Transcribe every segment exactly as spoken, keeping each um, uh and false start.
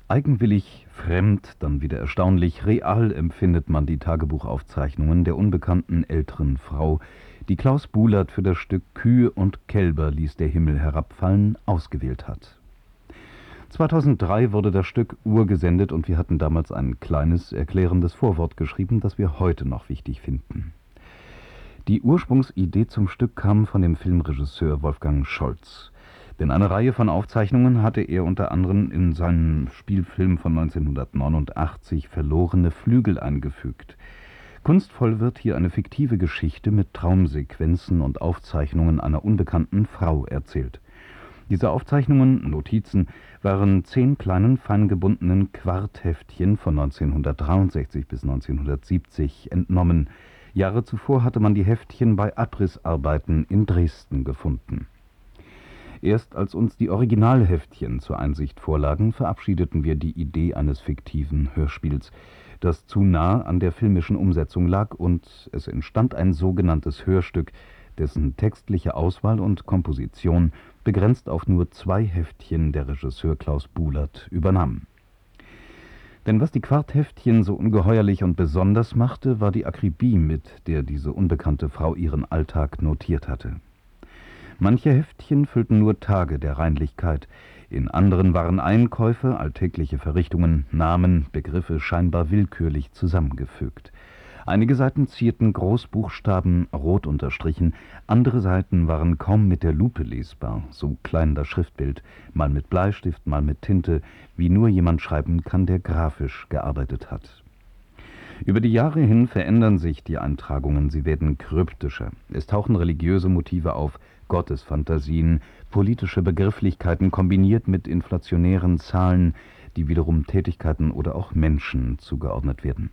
Eigenwillig, fremd, dann wieder erstaunlich real empfindet man die Tagebuchaufzeichnungen der unbekannten älteren Frau, die Klaus Bulert für das Stück »Kühe und Kälber ließ der Himmel herabfallen« ausgewählt hat. zweitausenddrei wurde das Stück urgesendet und wir hatten damals ein kleines, erklärendes Vorwort geschrieben, das wir heute noch wichtig finden. Die Ursprungsidee zum Stück kam von dem Filmregisseur Wolfgang Scholz. Denn eine Reihe von Aufzeichnungen hatte er unter anderem in seinen Spielfilm von neunzehnhundertneunundachtzig »Verlorene Flügel« eingefügt. Kunstvoll wird hier eine fiktive Geschichte mit Traumsequenzen und Aufzeichnungen einer unbekannten Frau erzählt. Diese Aufzeichnungen, Notizen, waren zehn kleinen, feingebundenen Quartheftchen von neunzehnhundertdreiundsechzig bis neunzehnhundertsiebzig entnommen. Jahre zuvor hatte man die Heftchen bei Abrissarbeiten in Dresden gefunden. Erst als uns die Originalheftchen zur Einsicht vorlagen, verabschiedeten wir die Idee eines fiktiven Hörspiels, das zu nah an der filmischen Umsetzung lag, und es entstand ein sogenanntes Hörstück, dessen textliche Auswahl und Komposition begrenzt auf nur zwei Heftchen der Regisseur Klaus Bulert übernahm. Denn was die Quartheftchen so ungeheuerlich und besonders machte, war die Akribie, mit der diese unbekannte Frau ihren Alltag notiert hatte. Manche Heftchen füllten nur Tage der Reinlichkeit, in anderen waren Einkäufe, alltägliche Verrichtungen, Namen, Begriffe scheinbar willkürlich zusammengefügt. Einige Seiten zierten Großbuchstaben, rot unterstrichen, andere Seiten waren kaum mit der Lupe lesbar, so klein das Schriftbild, mal mit Bleistift, mal mit Tinte, wie nur jemand schreiben kann, der grafisch gearbeitet hat. Über die Jahre hin verändern sich die Eintragungen, sie werden kryptischer. Es tauchen religiöse Motive auf, Gottesfantasien, politische Begrifflichkeiten kombiniert mit inflationären Zahlen, die wiederum Tätigkeiten oder auch Menschen zugeordnet werden.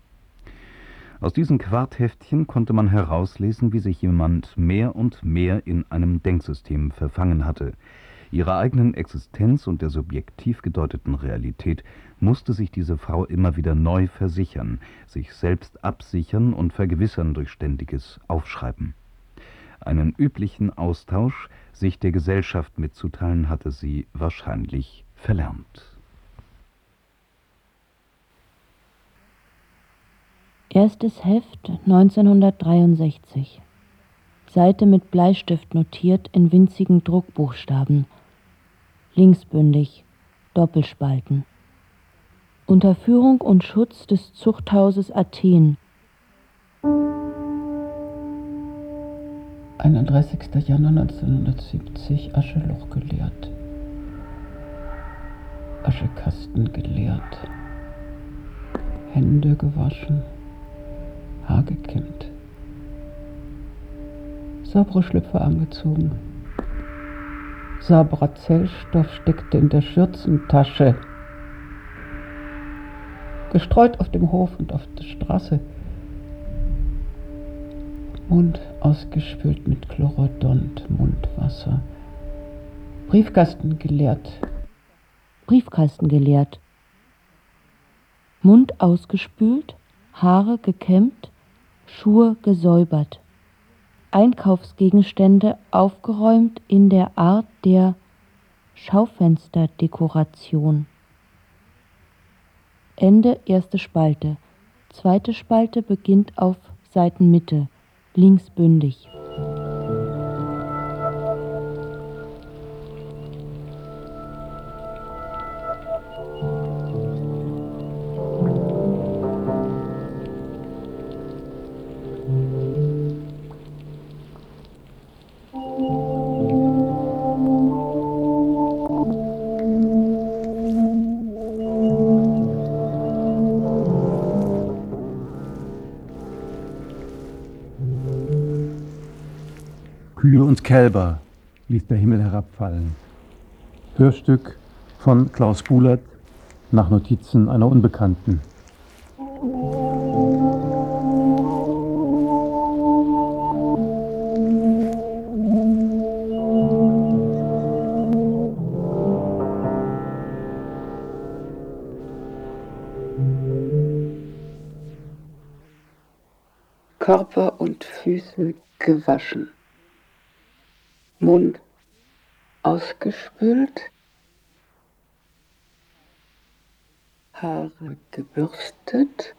Aus diesen Quartheftchen konnte man herauslesen, wie sich jemand mehr und mehr in einem Denksystem verfangen hatte. Ihrer eigenen Existenz und der subjektiv gedeuteten Realität musste sich diese Frau immer wieder neu versichern, sich selbst absichern und vergewissern durch ständiges Aufschreiben. Einen üblichen Austausch, sich der Gesellschaft mitzuteilen, hatte sie wahrscheinlich verlernt. Erstes Heft neunzehnhundertdreiundsechzig. Seite mit Bleistift notiert in winzigen Druckbuchstaben. Linksbündig, Doppelspalten. Unter Führung und Schutz des Zuchthauses Athen. einunddreißigster Januar neunzehnhundertsiebzig, Ascheloch geleert. Aschekasten geleert. Hände gewaschen. Haar gekämmt. Saubere Schlüpfer angezogen. Sauberer Zellstoff steckte in der Schürzentasche. Gestreut auf dem Hof und auf der Straße. Mund ausgespült mit Chlorodont, Mundwasser. Briefkasten geleert. Briefkasten geleert. Mund ausgespült, Haare gekämmt, Schuhe gesäubert. Einkaufsgegenstände aufgeräumt in der Art der Schaufensterdekoration. Ende erste Spalte. Zweite Spalte beginnt auf Seitenmitte, linksbündig. Kühe und Kälber ließ der Himmel herabfallen. Hörstück von Klaus Bulert nach Notizen einer Unbekannten. Körper und Füße gewaschen. Mund ausgespült. Haare gebürstet.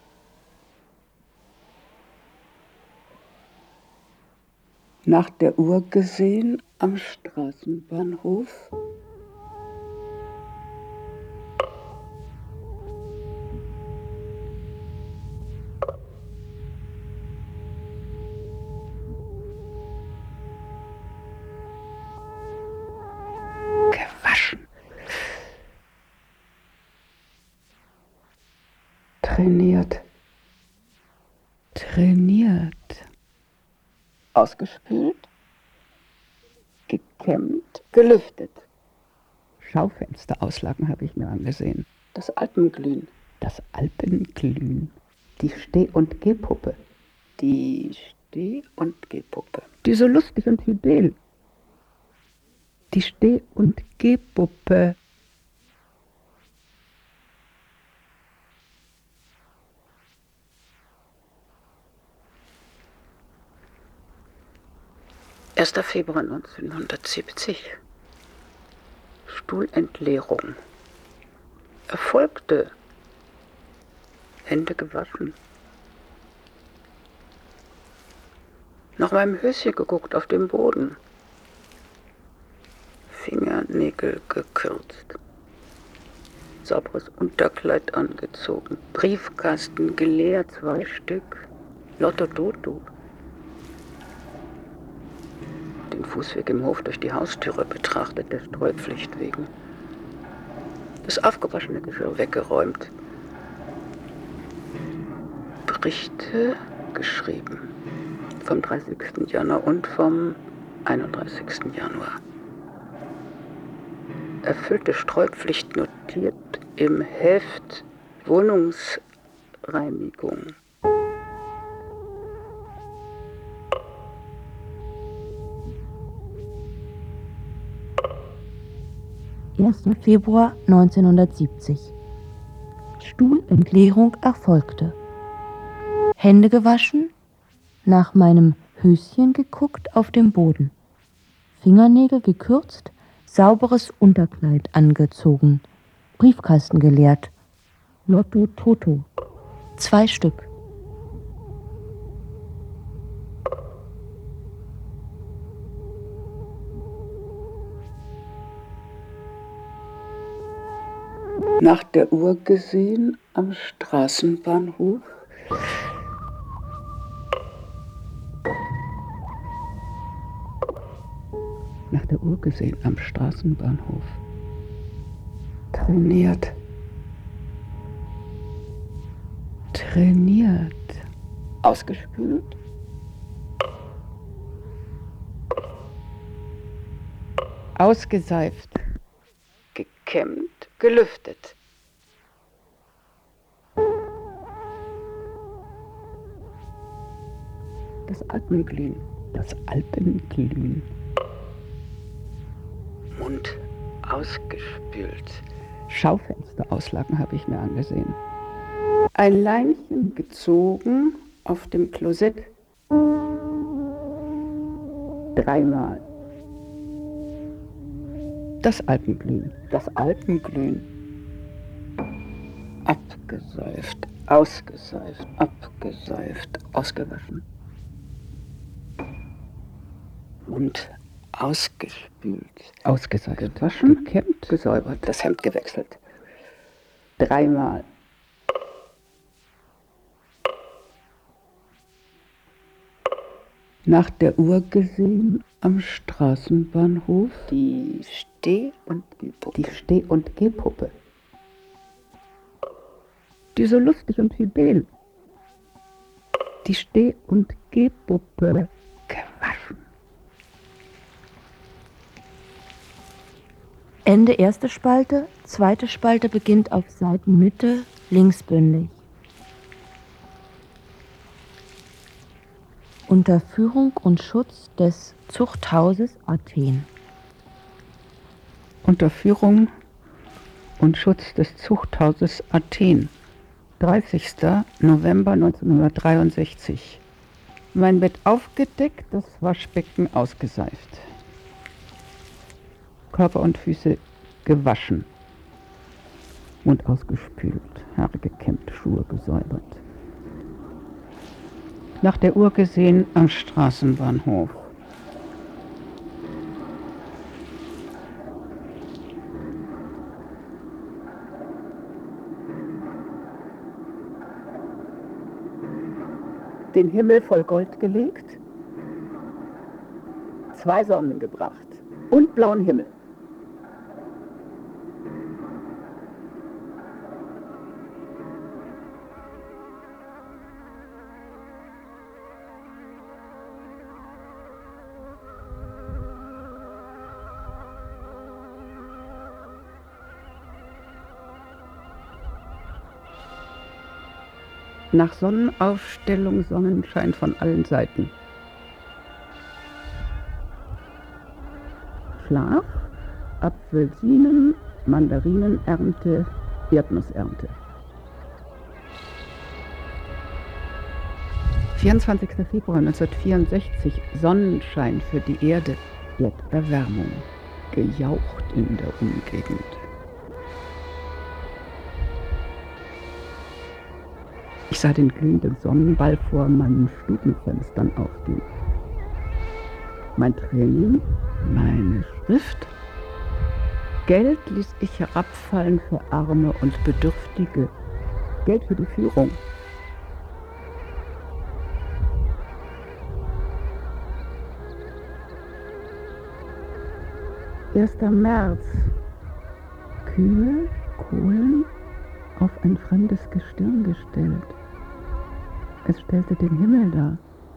Nach der Uhr gesehen am Straßenbahnhof. Gewaschen. Trainiert. Trainiert. Ausgespült. Gekämmt. Gelüftet. Schaufensterauslagen habe ich mir angesehen. Das Alpenglühen. Das Alpenglühen. Die Steh- und Gehpuppe. Die Steh- und Gehpuppe. Die so lustig und fidel. Die Steh- und Gehpuppe. erster Februar neunzehnhundertsiebzig. Stuhlentleerung. Erfolgte. Hände gewaschen. Nach meinem Höschen geguckt auf dem Boden. Fingernägel gekürzt. Sauberes Unterkleid angezogen. Briefkasten geleert, zwei Stück. Lotto Toto. Den Fußweg im Hof durch die Haustüre betrachtet, der Streupflicht wegen. Das aufgewaschene Geschirr weggeräumt. Berichte geschrieben. Vom dreißigsten Januar und vom einunddreißigsten Januar. Erfüllte Streupflicht notiert im Heft Wohnungsreinigung. erster Februar neunzehnhundertsiebzig. Stuhlentleerung erfolgte. Hände gewaschen, nach meinem Höschen geguckt auf dem Boden. Fingernägel gekürzt, sauberes Unterkleid angezogen. Briefkasten geleert. Lotto Toto. Zwei Stück. Nach der Uhr gesehen am Straßenbahnhof. Nach der Uhr gesehen am Straßenbahnhof. Trainiert. Trainiert. Ausgespült. Ausgeseift. Gekämmt. Gelüftet. Das Alpenglühen. Das Alpenglühen. Mund ausgespült. Schaufensterauslagen habe ich mir angesehen. Ein Leinchen gezogen auf dem Klosett. Dreimal. Das Alpenglühen. Das Alpenglühen. Abgeseift, ausgeseift, abgeseift, ausgewaschen. Mund ausgespült. Ausgeseift. Gewaschen, Gekämmt. gesäubert, das Hemd gewechselt. Dreimal. Nach der Uhr gesehen am Straßenbahnhof. Die Steh- und Gehpuppe. Die Steh- und Gehpuppe. Die so lustig und fidel. Die Steh- und Gehpuppe. Gewaschen. Ende erste Spalte, zweite Spalte beginnt auf Seitenmitte, linksbündig. Unter Führung und Schutz des Zuchthauses Athen. Unter Führung und Schutz des Zuchthauses Athen. dreißigster November neunzehnhundertdreiundsechzig. Mein Bett aufgedeckt, das Waschbecken ausgeseift. Körper und Füße gewaschen. Mund ausgespült, Haare gekämmt, Schuhe gesäubert. Nach der Uhr gesehen am Straßenbahnhof. Den Himmel voll Gold gelegt, zwei Sonnen gebracht und blauen Himmel. Nach Sonnenaufstellung Sonnenschein von allen Seiten. Schlaf, Apfelsinen, Mandarinenernte, Erdnussernte. vierundzwanzigster Februar neunzehnhundertvierundsechzig, Sonnenschein für die Erde, Erderwärmung, gejaucht in der Umgegend. Ich sah den glühenden Sonnenball vor meinen Stubenfenstern aufgehen. Mein Training, meine Schrift. Geld ließ ich herabfallen für Arme und Bedürftige. Geld für die Führung. erster März. Kühe, Kohlen auf ein fremdes Gestirn gestellt. Es stellte den Himmel dar.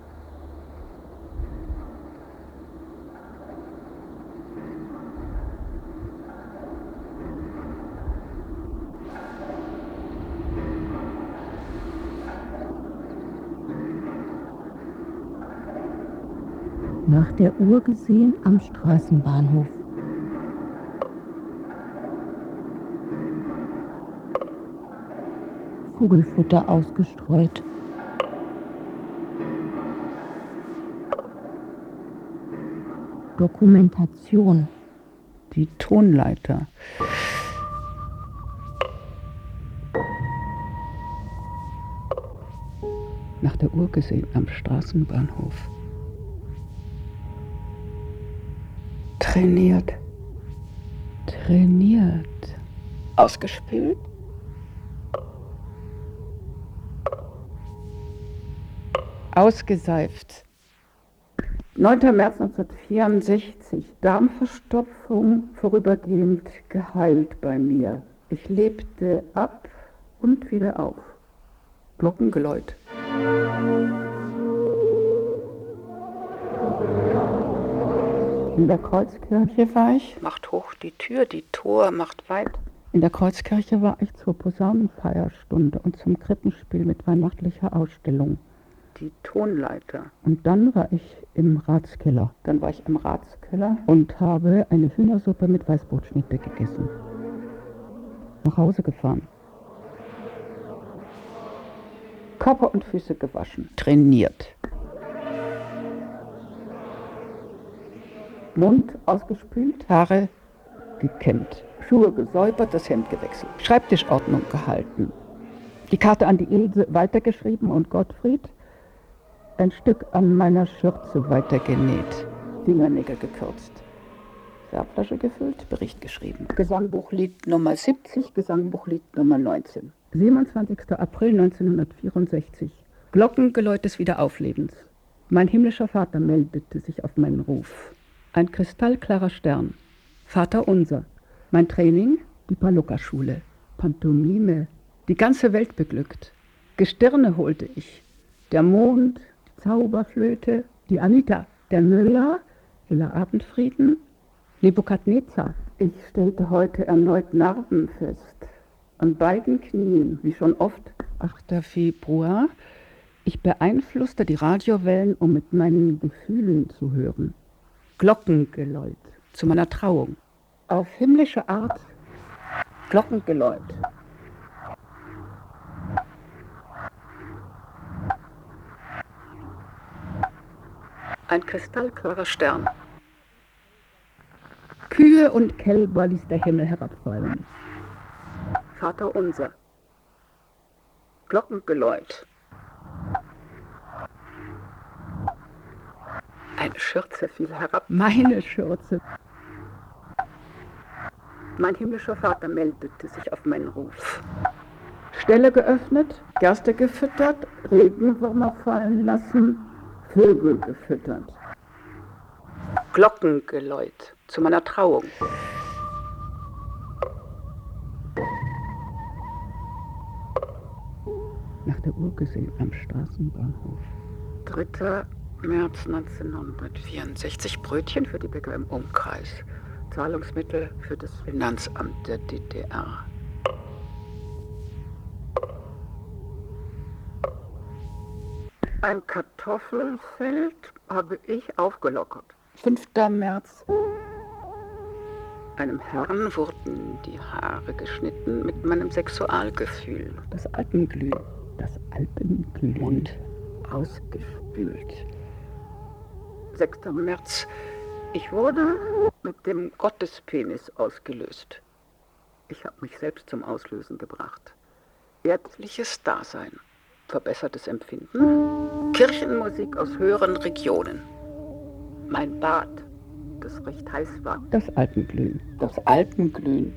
Nach der Uhr gesehen am Straßenbahnhof. Vogelfutter ausgestreut. Dokumentation. Die Tonleiter. Nach der Uhr gesehen am Straßenbahnhof. Trainiert. Trainiert. Ausgespült. Ausgeseift. neunter März neunzehnhundertvierundsechzig. Darmverstopfung vorübergehend geheilt bei mir. Ich lebte ab und wieder auf. Glockengeläut. In der Kreuzkirche war ich. Macht hoch die Tür, die Tor macht weit. In der Kreuzkirche war ich zur Posaunenfeierstunde und zum Krippenspiel mit weihnachtlicher Ausstellung. Die Tonleiter. Und dann war ich im Ratskeller. Dann war ich im Ratskeller und habe eine Hühnersuppe mit Weißbrotschnitte gegessen. Nach Hause gefahren. Körper und Füße gewaschen. Trainiert. Mund ausgespült. Haare gekämmt. Schuhe gesäubert, das Hemd gewechselt. Schreibtischordnung gehalten. Die Karte an die Ilse weitergeschrieben und Gottfried ein Stück an meiner Schürze weitergenäht. Fingernägel gekürzt. Farbflasche gefüllt, Bericht geschrieben. Gesangbuchlied Nummer siebzig, Gesangbuchlied Nummer neunzehn. siebenundzwanzigster April neunzehnhundertvierundsechzig. Glockengeläut des Wiederauflebens. Mein himmlischer Vater meldete sich auf meinen Ruf. Ein kristallklarer Stern. Vater unser. Mein Training, die Palukka-Schule. Pantomime. Die ganze Welt beglückt. Gestirne holte ich. Der Mond, die Zauberflöte, die Anita, der Müller, Hiller Abendfrieden, Nebukadnezar. Ich stellte heute erneut Narben fest. An beiden Knien, wie schon oft. achter Februar. Ich beeinflusste die Radiowellen, um mit meinen Gefühlen zu hören. Glockengeläut zu meiner Trauung. Auf himmlische Art Glockengeläut. Ein kristallklarer Stern. Kühe und Kälber ließ der Himmel herabfallen. Vater unser. Glockengeläut. Eine Schürze fiel herab. Meine Schürze. Mein himmlischer Vater meldete sich auf meinen Ruf. Stelle geöffnet, Gerste gefüttert, Regenwürmer fallen lassen, Vögel gefüttert. Glockengeläut zu meiner Trauung. Nach der Uhr gesehen am Straßenbahnhof. dritter März neunzehnhundertvierundsechzig. Brötchen für die Bäcker im Umkreis. Zahlungsmittel für das Finanzamt der D D R. Ein Kartoffelfeld habe ich aufgelockert. fünfter März. Einem Herrn wurden die Haare geschnitten mit meinem Sexualgefühl. Das Alpenglühen. Das Alpenglühen. Und ausgespült. sechster März. Ich wurde mit dem Gottespenis ausgelöst. Ich habe mich selbst zum Auslösen gebracht. Erdliches Dasein, verbessertes Empfinden, Kirchenmusik aus höheren Regionen. Mein Bad, das recht heiß war. Das Alpenglühen. Das Alpenglühen.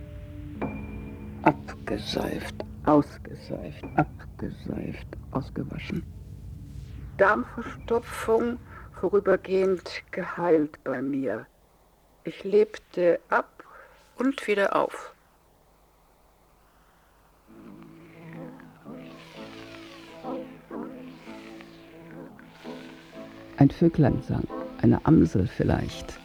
Abgeseift, ausgeseift, abgeseift, ausgewaschen. Darmverstopfung vorübergehend geheilt bei mir. Ich lebte ab und wieder auf. Ein Vöglein sang, eine Amsel vielleicht.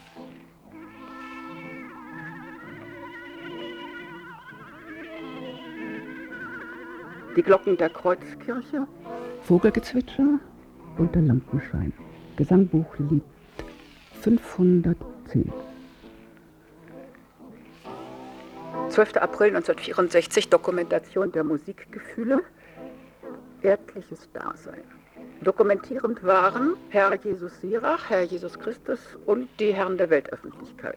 Die Glocken der Kreuzkirche. Vogelgezwitscher unter Lampenschein. Gesangbuchlied fünfhundertzehn. zwölfter April neunzehnhundertvierundsechzig, Dokumentation der Musikgefühle. Erdliches Dasein. Dokumentierend waren Herr Jesus Sirach, Herr Jesus Christus und die Herren der Weltöffentlichkeit.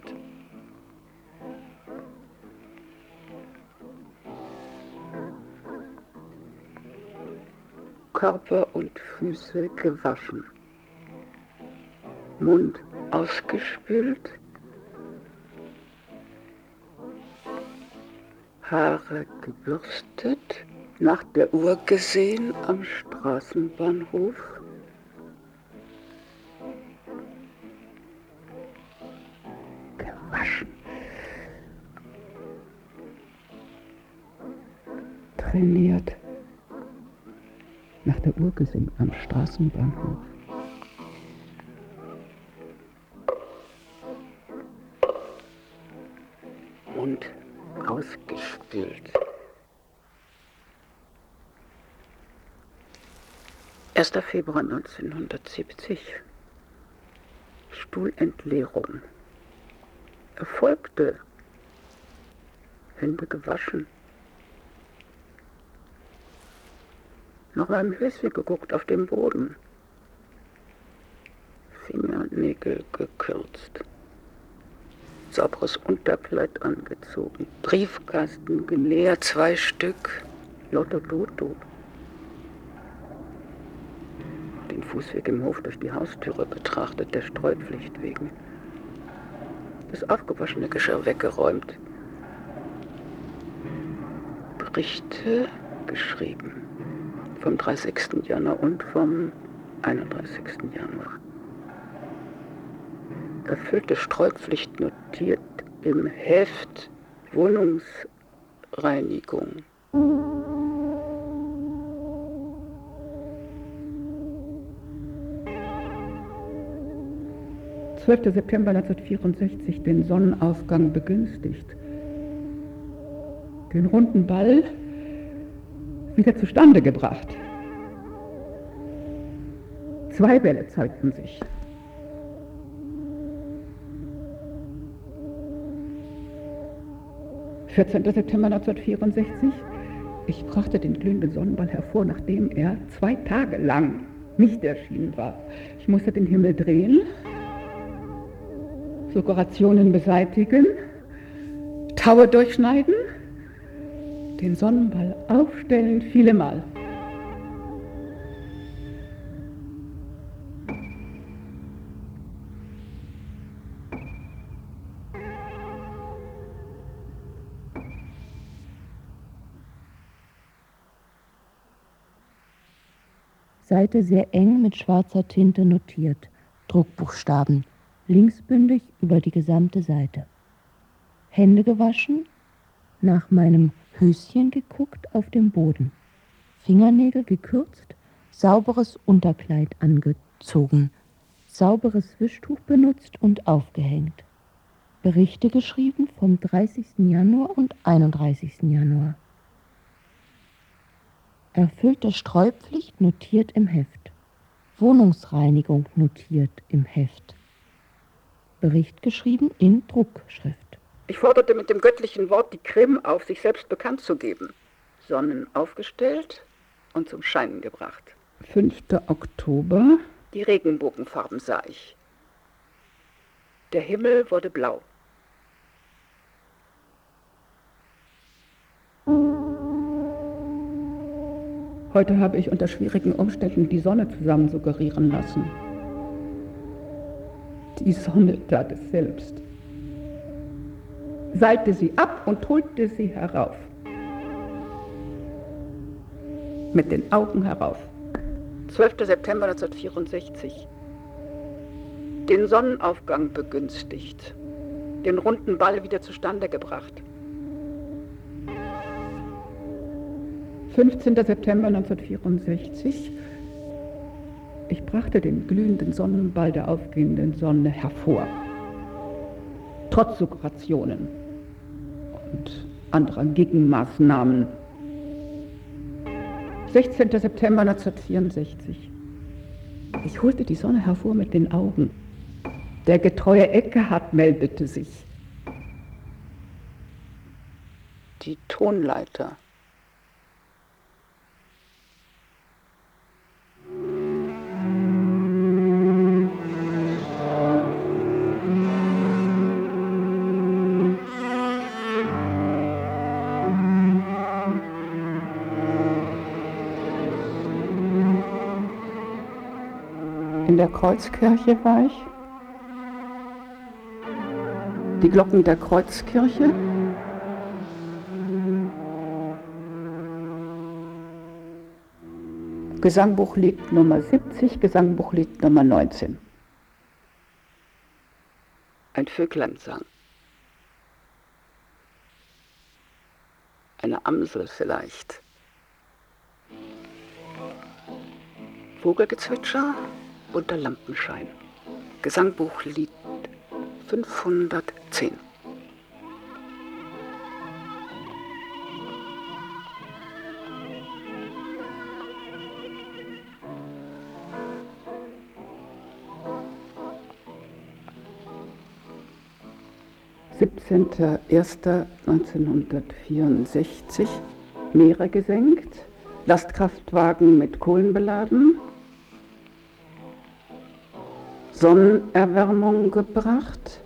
Körper und Füße gewaschen. Mund ausgespült. Haare gebürstet. Nach der Uhr gesehen am Straßenbahnhof. Gewaschen. Trainiert. Nach der Uhr gesehen am Straßenbahnhof. Mund ausgespült. erster Februar neunzehnhundertsiebzig. Stuhlentleerung. Erfolgte. Hände gewaschen. Noch mal im Höschen geguckt auf den Boden. Fingernägel gekürzt. Sauberes Unterkleid angezogen. Briefkasten geleert, zwei Stück. Lauter Blutdruck. Den Fußweg im Hof durch die Haustüre betrachtet, der Streupflicht wegen. Das aufgewaschene Geschirr weggeräumt. Berichte geschrieben. Vom dreißigsten Januar und vom einunddreißigsten Januar. Erfüllte Streupflicht notiert im Heft Wohnungsreinigung. zwölfter September neunzehnhundertvierundsechzig, den Sonnenaufgang begünstigt. Den runden Ball wieder zustande gebracht. Zwei Bälle zeigten sich. vierzehnter September neunzehnhundertvierundsechzig. Ich brachte den glühenden Sonnenball hervor, nachdem er zwei Tage lang nicht erschienen war. Ich musste den Himmel drehen, Dekorationen beseitigen, Taue durchschneiden, Den Sonnenball aufstellen, viele Mal. Seite sehr eng mit schwarzer Tinte notiert, Druckbuchstaben, linksbündig über die gesamte Seite. Hände gewaschen, nach meinem Höschen geguckt auf dem Boden. Fingernägel gekürzt, sauberes Unterkleid angezogen, sauberes Wischtuch benutzt und aufgehängt. Berichte geschrieben vom dreißigsten Januar und einunddreißigsten Januar. Erfüllte Streupflicht notiert im Heft. Wohnungsreinigung notiert im Heft. Bericht geschrieben in Druckschrift. Ich forderte mit dem göttlichen Wort die Krim auf, sich selbst bekannt zu geben. Sonnen aufgestellt und zum Scheinen gebracht. fünfter Oktober. Die Regenbogenfarben sah ich. Der Himmel wurde blau. Heute habe ich unter schwierigen Umständen die Sonne zusammen suggerieren lassen. Die Sonne tat es selbst. Seilte sie ab und holte sie herauf. Mit den Augen herauf. zwölfter September neunzehnhundertvierundsechzig. Den Sonnenaufgang begünstigt. Den runden Ball wieder zustande gebracht. fünfzehnter September neunzehnhundertvierundsechzig. Ich brachte den glühenden Sonnenball der aufgehenden Sonne hervor. Trotz Suggerationen und anderer Gegenmaßnahmen. sechzehnter September neunzehnhundertvierundsechzig. Ich holte die Sonne hervor mit den Augen. Der getreue Eckehard meldete sich. Die Tonleiter. In der Kreuzkirche war ich. Die Glocken der Kreuzkirche. Gesangbuchlied Nummer siebzig, Gesangbuchlied Nummer neunzehn. Ein Vöglein sang. Eine Amsel vielleicht. Vogelgezwitscher unter Lampenschein. Gesangbuchlied fünfhundertzehn. siebzehnter erster neunzehnhundertvierundsechzig. Meere gesenkt, Lastkraftwagen mit Kohlen beladen, Sonnenerwärmung gebracht,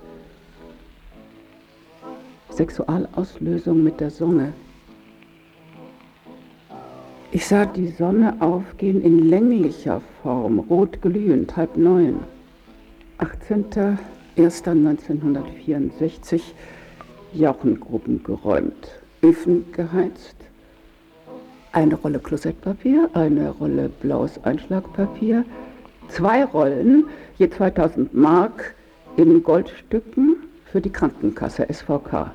Sexualauslösung mit der Sonne. Ich sah die Sonne aufgehen in länglicher Form, rot glühend, halb neun. achtzehnter erster neunzehnhundertvierundsechzig. Jauchengruben geräumt, Öfen geheizt, eine Rolle Klosettpapier, eine Rolle blaues Einschlagpapier, zwei Rollen, je zweitausend Mark in Goldstücken für die Krankenkasse S V K.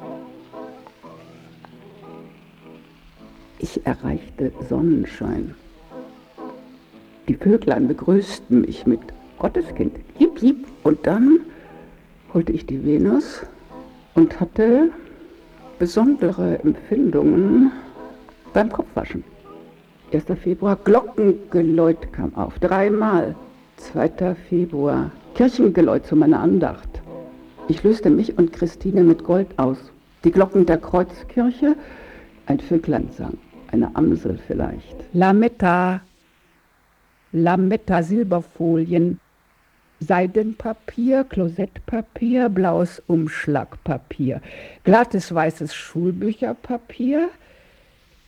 Ich erreichte Sonnenschein. Die Vöglein begrüßten mich mit Gotteskind, jip, jip. Und dann holte ich die Venus und hatte besondere Empfindungen beim Kopfwaschen. erster Februar, Glockengeläut kam auf, dreimal. zweiter Februar, Kirchengeläut zu meiner Andacht. Ich löste mich und Christine mit Gold aus. Die Glocken der Kreuzkirche, ein Vöglein sang, eine Amsel vielleicht. Lametta, Lametta, Silberfolien, Seidenpapier, Klosettpapier, blaues Umschlagpapier, glattes weißes Schulbücherpapier,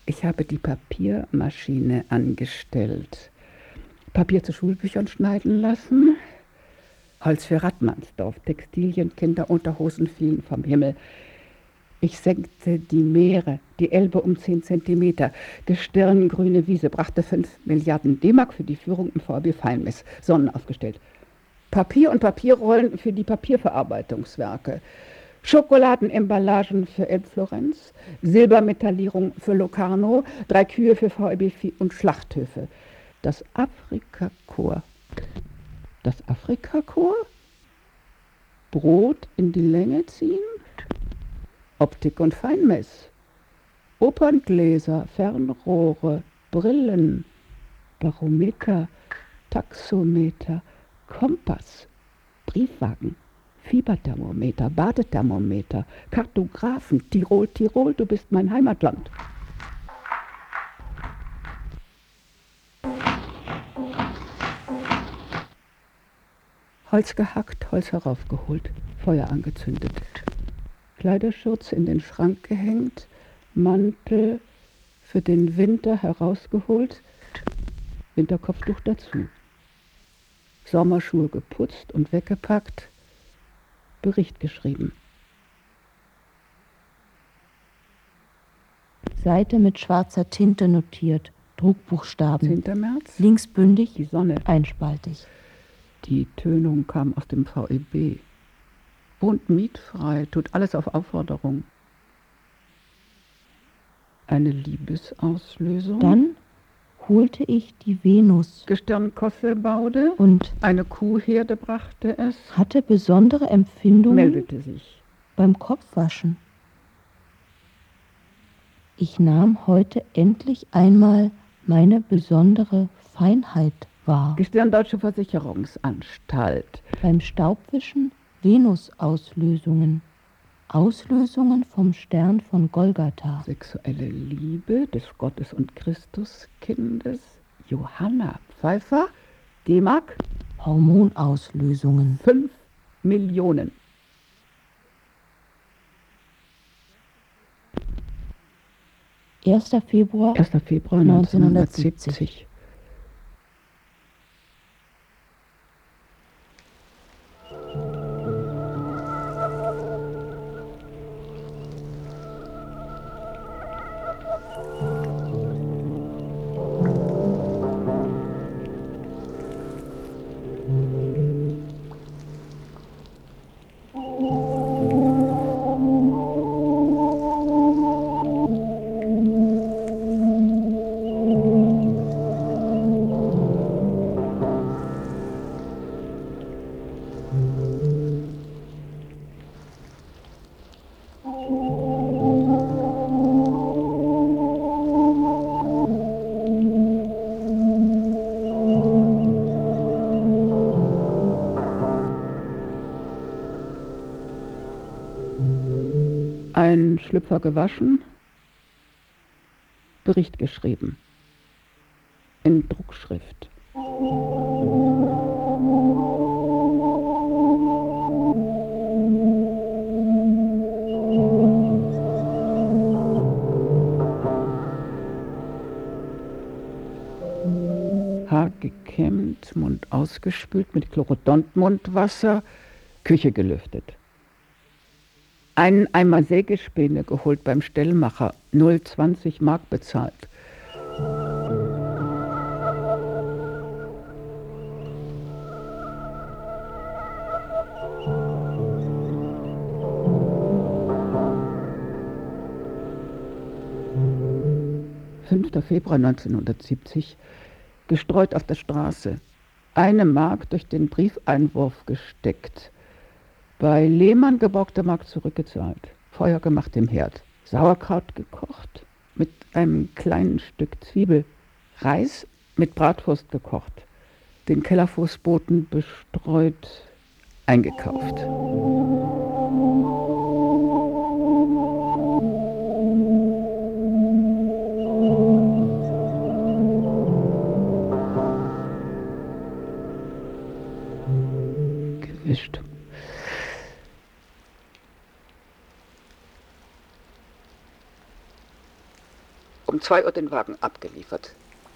Ich habe die Papiermaschine angestellt, Papier zu Schulbüchern schneiden lassen, Holz für Radmannsdorf, Textilien, Kinderunterhosen fielen vom Himmel. Ich senkte die Meere, die Elbe um zehn Zentimeter. Gestirngrüne Wiese brachte fünf Milliarden D-Mark für die Führung im V B Feinmess. Sonnen aufgestellt. Papier und Papierrollen für die Papierverarbeitungswerke. Schokoladenemballagen für Elbflorenz, Silbermetallierung für Locarno, drei Kühe für V E B und Schlachthöfe. Das Afrikakorps. Das Afrikakorps? Brot in die Länge ziehen? Optik und Feinmess. Operngläser, Fernrohre, Brillen, Barometer, Taxometer, Kompass, Briefwagen, Fieberthermometer, Badethermometer, Kartographen, Tirol, Tirol, du bist mein Heimatland. Holz gehackt, Holz heraufgeholt, Feuer angezündet. Kleiderschurz in den Schrank gehängt, Mantel für den Winter herausgeholt, Winterkopftuch dazu. Sommerschuhe geputzt und weggepackt, Bericht geschrieben. Seite mit schwarzer Tinte notiert, Druckbuchstaben. zehnter März, Linksbündig, die Sonne. einspaltig. Die Tönung kam aus dem V E B. Wohnt mietfrei, tut alles auf Aufforderung. Eine Liebesauslösung. Dann holte ich die Venus Gestirnkosselbaude und eine Kuhherde brachte es, hatte besondere Empfindungen meldete sich. beim Kopfwaschen. Ich nahm heute endlich einmal meine besondere Feinheit wahr. Gestirn Deutsche Versicherungsanstalt. Beim Staubwischen Venusauslösungen. Auslösungen vom Stern von Golgatha. Sexuelle Liebe des Gottes- und Christuskindes. Johanna Pfeiffer. D-Mark Hormonauslösungen. fünf Millionen. erster Februar erster Februar neunzehnhundertsiebzig. neunzehnhundertsiebzig. Ein Schlüpfer gewaschen, Bericht geschrieben. In Druckschrift. Haar gekämmt, Mund ausgespült mit Chlorodontmundwasser, Küche gelüftet. Einen Eimer Sägespäne geholt beim Stellmacher, null Komma zwanzig Mark bezahlt. fünfter Februar neunzehnhundertsiebzig, gestreut auf der Straße. Eine Mark durch den Briefeinwurf gesteckt. Bei Lehmann geborgte Mark zurückgezahlt. Feuer gemacht im Herd. Sauerkraut gekocht mit einem kleinen Stück Zwiebel. Reis mit Bratwurst gekocht. Den Kellerfußboden bestreut eingekauft. Gewischt. Um zwei Uhr den Wagen abgeliefert.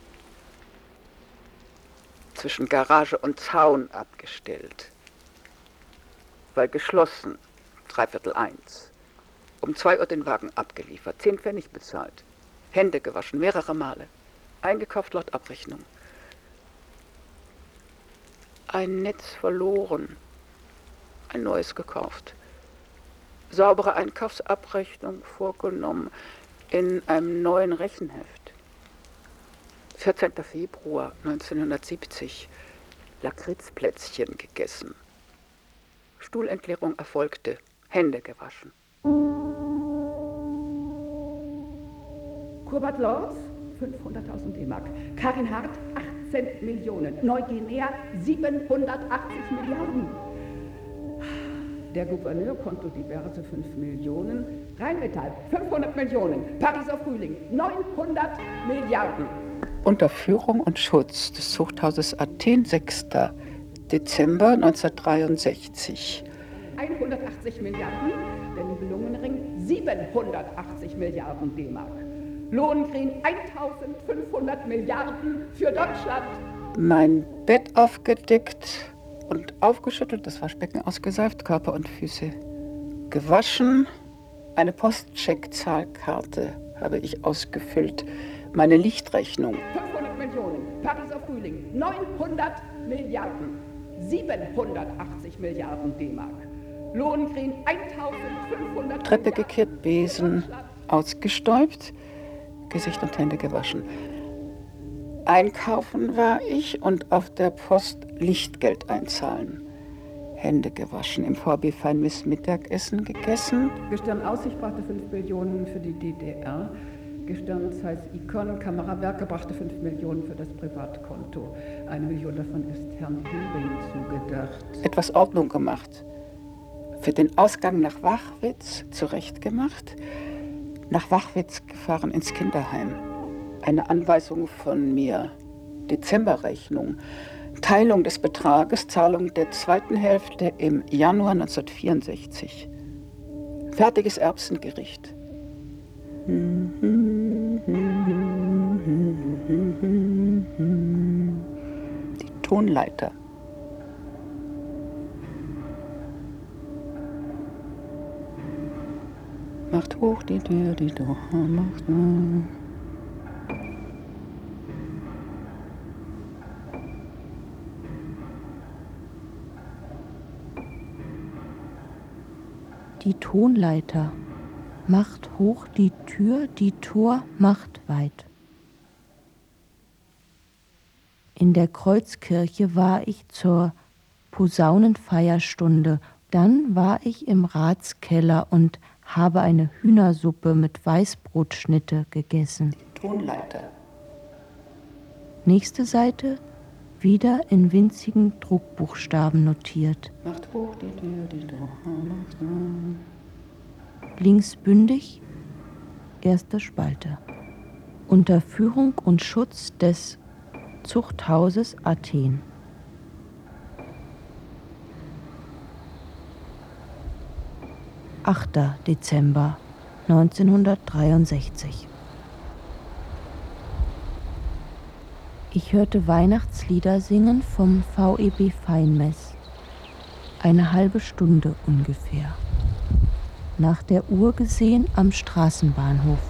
Zwischen Garage und Zaun abgestellt. Weil geschlossen, dreiviertel eins. Um zwei Uhr den Wagen abgeliefert, zehn Pfennig bezahlt. Hände gewaschen, mehrere Male. Eingekauft laut Abrechnung. Ein Netz verloren. Ein neues gekauft. Saubere Einkaufsabrechnung vorgenommen in einem neuen Rechenheft. vierzehnter Februar neunzehnhundertsiebzig. Lakritzplätzchen gegessen. Stuhlentleerung erfolgte. Hände gewaschen. Kurbad Lords, fünfhunderttausend D-Mark. Karin Hart, achtzehn Millionen. Neuguinea, siebenhundertachtzig Milliarden. Der Gouverneur Konto diverse fünf Millionen. Rheinmetall, fünfhundert Millionen. Pariser Frühling, neunhundert Milliarden. Unter Führung und Schutz des Zuchthauses Athen, sechster Dezember neunzehnhundertdreiundsechzig. hundertachtzig Milliarden. Der Nibelungenring, siebenhundertachtzig Milliarden D-Mark. Lohengrin, eintausendfünfhundert Milliarden für Deutschland. Mein Bett aufgedeckt und aufgeschüttelt, das Waschbecken ausgeseift, Körper und Füße gewaschen. Eine Postcheckzahlkarte habe ich ausgefüllt. Meine Lichtrechnung. fünfhundert Millionen. Pariser Frühling, neunhundert Milliarden. siebenhundertachtzig Milliarden D-Mark. Lohengrin, eintausendfünfhundert Treppe gekehrt, Besen ausgestäubt, Gesicht und Hände gewaschen. Einkaufen war ich und auf der Post Lichtgeld einzahlen. Hände gewaschen, im V B Feinmiss Mittagessen gegessen. Gestirn Aussicht brachte fünf Millionen für die D D R. Gestirn Zeiss Icon Kamerawerke brachte fünf Millionen für das Privatkonto. Eine Million davon ist Herrn Hering zugedacht. Etwas Ordnung gemacht. Für den Ausgang nach Wachwitz zurechtgemacht. Nach Wachwitz gefahren ins Kinderheim. Eine Anweisung von mir. Dezemberrechnung. Teilung des Betrages, Zahlung der zweiten Hälfte im Januar neunzehnhundertvierundsechzig. Fertiges Erbsengericht. Die Tonleiter. Macht hoch die Tür, die Tür macht hoch. Die Tonleiter macht hoch die Tür, die Tor macht weit. In der Kreuzkirche war ich zur Posaunenfeierstunde. Dann war ich im Ratskeller und habe eine Hühnersuppe mit Weißbrotschnitte gegessen. Tonleiter. Nächste Seite, wieder in winzigen Druckbuchstaben notiert. Macht hoch die Tür, die Tür macht hoch. Links bündig, erste Spalte. Unter Führung und Schutz des Zuchthauses Athen. achter Dezember neunzehnhundertdreiundsechzig. Ich hörte Weihnachtslieder singen vom V E B Feinmess. Eine halbe Stunde ungefähr. Nach der Uhr gesehen am Straßenbahnhof.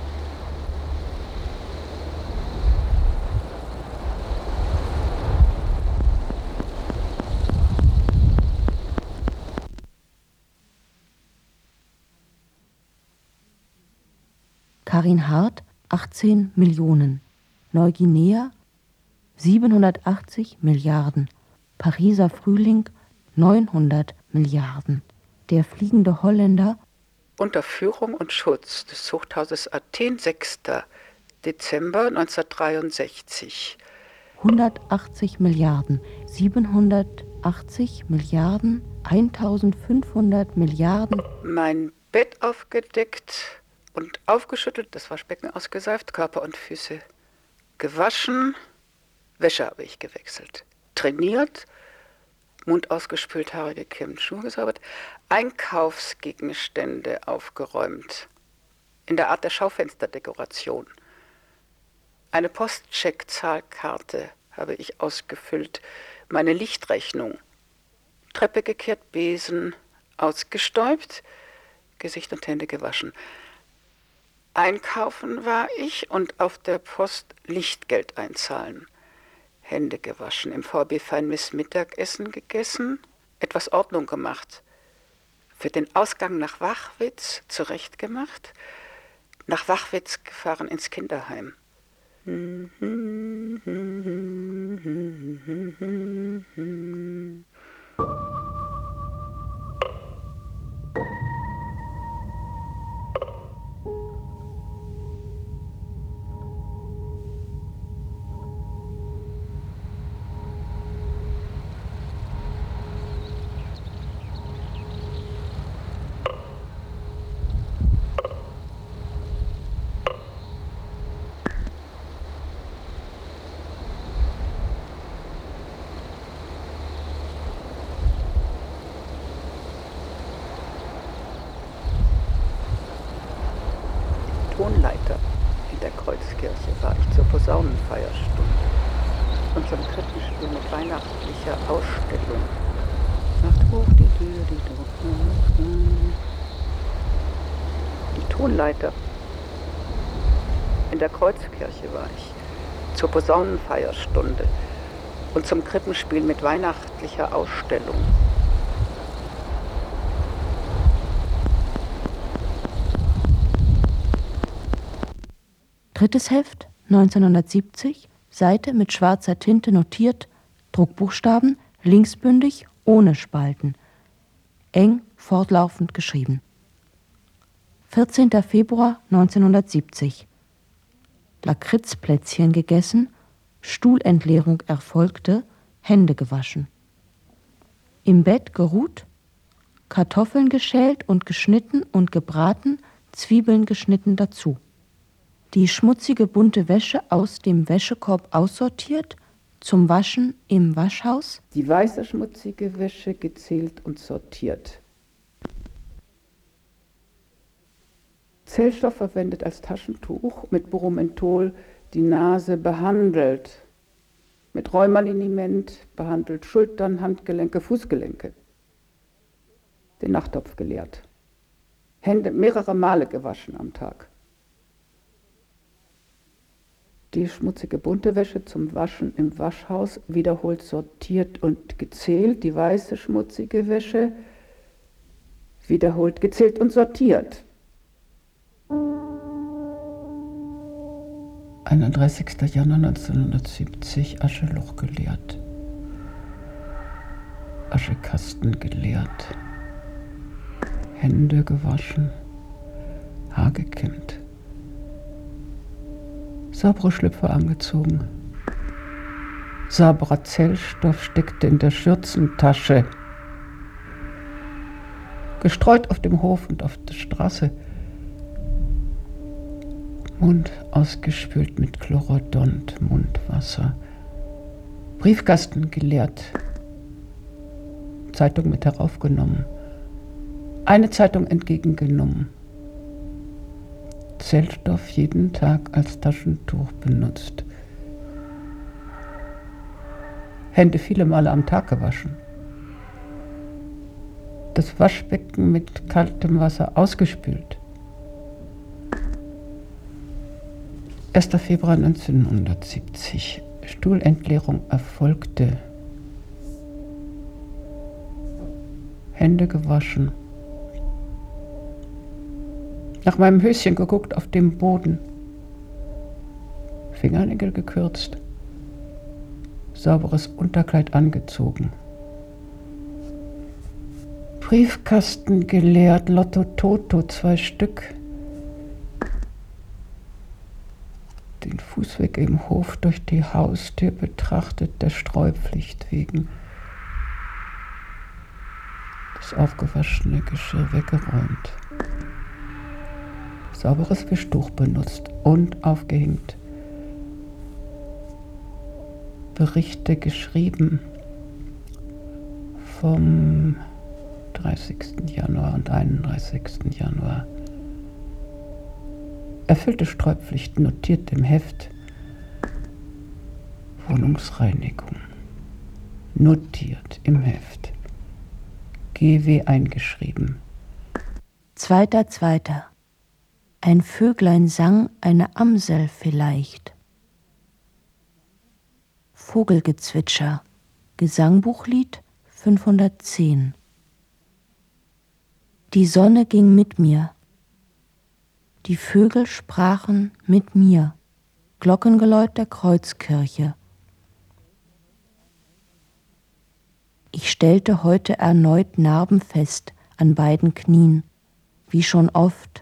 Karin Hart, achtzehn Millionen. Neuguinea, siebenhundertachtzig Milliarden. Pariser Frühling, neunhundert Milliarden. Der fliegende Holländer. Unter Führung und Schutz des Zuchthauses Athen, sechster Dezember neunzehnhundertdreiundsechzig. hundertachtzig Milliarden, siebenhundertachtzig Milliarden, eintausendfünfhundert Milliarden. Mein Bett aufgedeckt und aufgeschüttelt, das Waschbecken ausgeseift, Körper und Füße gewaschen, Wäsche habe ich gewechselt, trainiert, Mund ausgespült, Haare gekämmt, Schuhe gesäubert, Einkaufsgegenstände aufgeräumt, in der Art der Schaufensterdekoration, Eine Postcheckzahlkarte habe ich ausgefüllt, meine Lichtrechnung. Treppe gekehrt, Besen ausgestäubt, Gesicht und Hände gewaschen. Einkaufen war ich und auf der Post Lichtgeld einzahlen. Hände gewaschen, im V B Feinmiss Mittagessen gegessen, etwas Ordnung gemacht. Für den Ausgang nach Wachwitz zurechtgemacht, nach Wachwitz gefahren ins Kinderheim. Tonleiter in der Kreuzkirche war ich zur Posaunenfeierstunde und zum Krippenspiel mit weihnachtlicher Ausstellung. Macht hoch die Tür, die Tür. Die Tonleiter in der Kreuzkirche war ich zur Posaunenfeierstunde und zum Krippenspiel mit weihnachtlicher Ausstellung. Drittes Heft, neunzehnhundertsiebzig, Seite mit schwarzer Tinte notiert, Druckbuchstaben, linksbündig, ohne Spalten. Eng, fortlaufend geschrieben. vierzehnter Februar neunzehnhundertsiebzig. Lakritzplätzchen gegessen, Stuhlentleerung erfolgte, Hände gewaschen. Im Bett geruht, Kartoffeln geschält und geschnitten und gebraten, Zwiebeln geschnitten dazu. Die schmutzige bunte Wäsche aus dem Wäschekorb aussortiert, zum Waschen im Waschhaus. Die weiße schmutzige Wäsche gezählt und sortiert. Zellstoff verwendet als Taschentuch, mit Burumentol die Nase behandelt. Mit Rheumaliniment behandelt Schultern, Handgelenke, Fußgelenke. Den Nachttopf geleert. Hände mehrere Male gewaschen am Tag. Die schmutzige bunte Wäsche zum Waschen im Waschhaus wiederholt sortiert und gezählt. Die weiße schmutzige Wäsche wiederholt gezählt und sortiert. einunddreißigster Januar neunzehnhundertsiebzig, Ascheloch geleert. Aschekasten geleert. Hände gewaschen. Haar gekämmt. Saubere Schlüpfer angezogen. Sauberer Zellstoff steckte in der Schürzentasche. Gestreut auf dem Hof und auf der Straße. Mund ausgespült mit Chlorodont, Mundwasser. Briefkasten geleert. Zeitung mit heraufgenommen. Eine Zeitung entgegengenommen. Zellstoff jeden Tag als Taschentuch benutzt. Hände viele Male am Tag gewaschen. Das Waschbecken mit kaltem Wasser ausgespült. erster Februar neunzehnhundertsiebzig. Stuhlentleerung erfolgte. Hände gewaschen. Nach meinem Höschen geguckt auf dem Boden. Fingernägel gekürzt. Sauberes Unterkleid angezogen. Briefkasten geleert, Lotto Toto, zwei Stück. Den Fußweg im Hof durch die Haustür betrachtet, der Streupflicht wegen. Das aufgewaschene Geschirr weggeräumt. Sauberes Wischtuch benutzt und aufgehängt. Berichte geschrieben vom dreißigsten Januar und einunddreißigsten Januar. Erfüllte Streupflicht notiert im Heft. Wohnungsreinigung. Notiert im Heft. G W eingeschrieben. Zweiter, zweiter. Ein Vöglein sang eine Amsel vielleicht. Vogelgezwitscher. Gesangbuchlied fünfhundertzehn. Die Sonne ging mit mir. Die Vögel sprachen mit mir. Glockengeläut der Kreuzkirche. Ich stellte heute erneut Narben fest an beiden Knien, wie schon oft.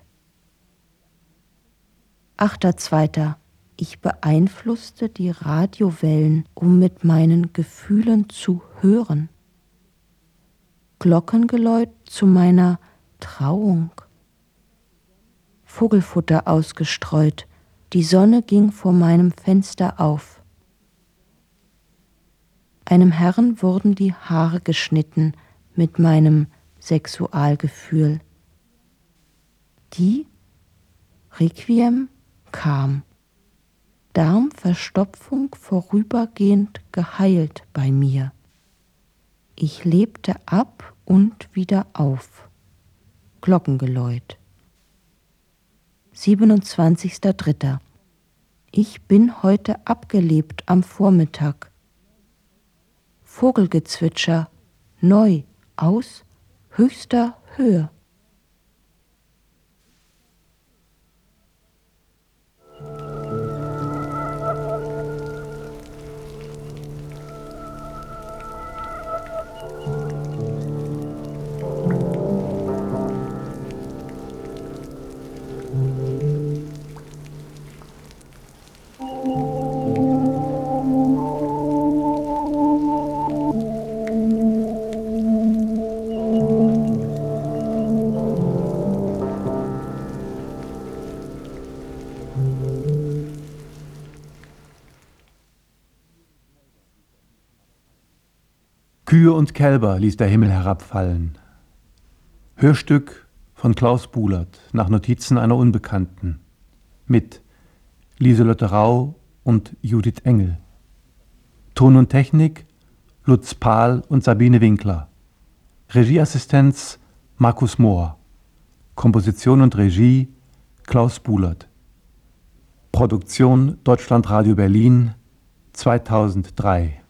Achter, zweiter. Ich beeinflusste die Radiowellen, um mit meinen Gefühlen zu hören. Glockengeläut zu meiner Trauung. Vogelfutter ausgestreut, die Sonne ging vor meinem Fenster auf. Einem Herrn wurden die Haare geschnitten mit meinem Sexualgefühl. Die Requiem kam. Darmverstopfung vorübergehend geheilt bei mir. Ich lebte ab und wieder auf. Glockengeläut. siebenundzwanzigster dritter. Ich bin heute abgelebt am Vormittag. Vogelgezwitscher, neu, aus höchster Höhe. Kühe und Kälber ließ der Himmel herabfallen. Hörstück von Klaus Bulert nach Notizen einer Unbekannten mit Lieselotte Rau und Judith Engel. Ton und Technik Lutz Pahl und Sabine Winkler. Regieassistenz Markus Mohr. Komposition und Regie Klaus Bulert. Produktion Deutschlandradio Berlin zweitausenddrei.